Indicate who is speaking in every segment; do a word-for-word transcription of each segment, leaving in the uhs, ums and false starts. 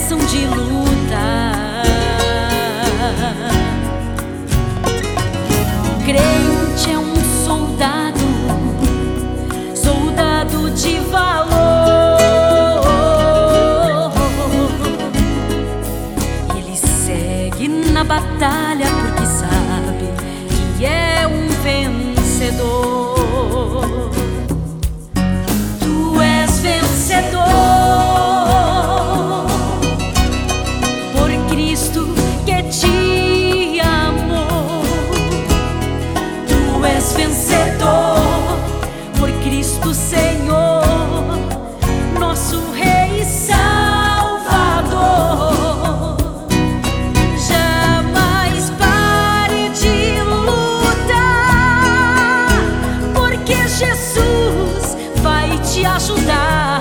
Speaker 1: bênção de lutar. Crente é um soldado, soldado de valor. Ele segue na batalha porque sabe que é um vencedor. Tu és vencedor por Cristo que te amou. Tu és vencedor por Cristo Senhor, nosso Rei e Salvador. Jamais pare de lutar, porque Jesus vai te ajudar.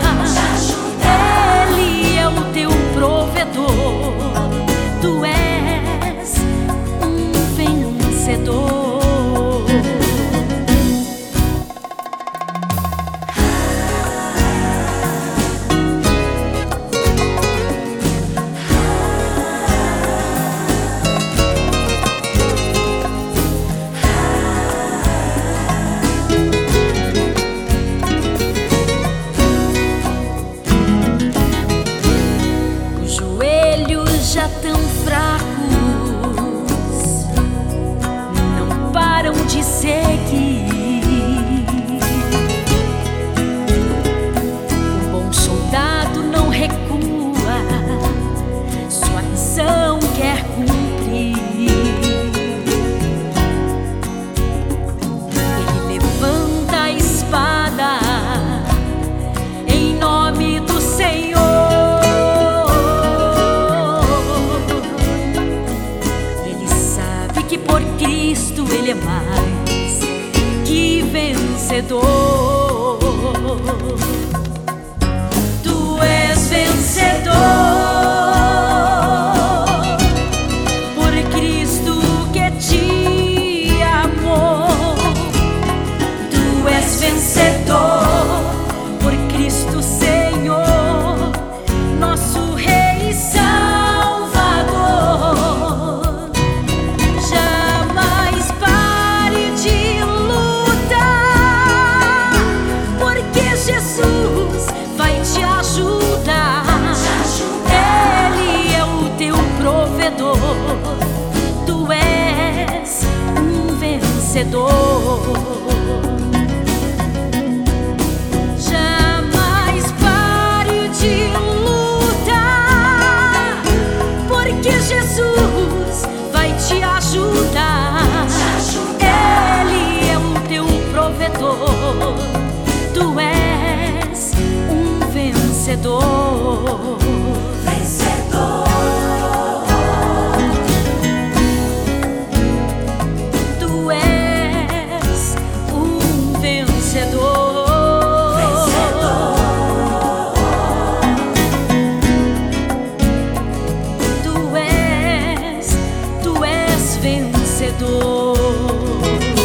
Speaker 1: Ele é o teu provedor. Tu és um vencedor. Já tão fracos, não param de seguir. O bom soldado não recua, sua missão quer cumprir. Ele levanta a espada em nome do Senhor. Que por Cristo Ele é mais que vencedor. Tu és vencedor por Cristo que te amou. Tu és vencedor por Cristo Senhor, nosso Rei e Salvador. Jesus vai te ajudar. Ele é o teu provedor. Tu és um vencedor. Jamais pare de lutar, porque Jesus vai te ajudar. Ele é o teu provedor. Tu és um vencedor. Vencedor. Tu és um vencedor. Vencedor. Tu és, tu és vencedor.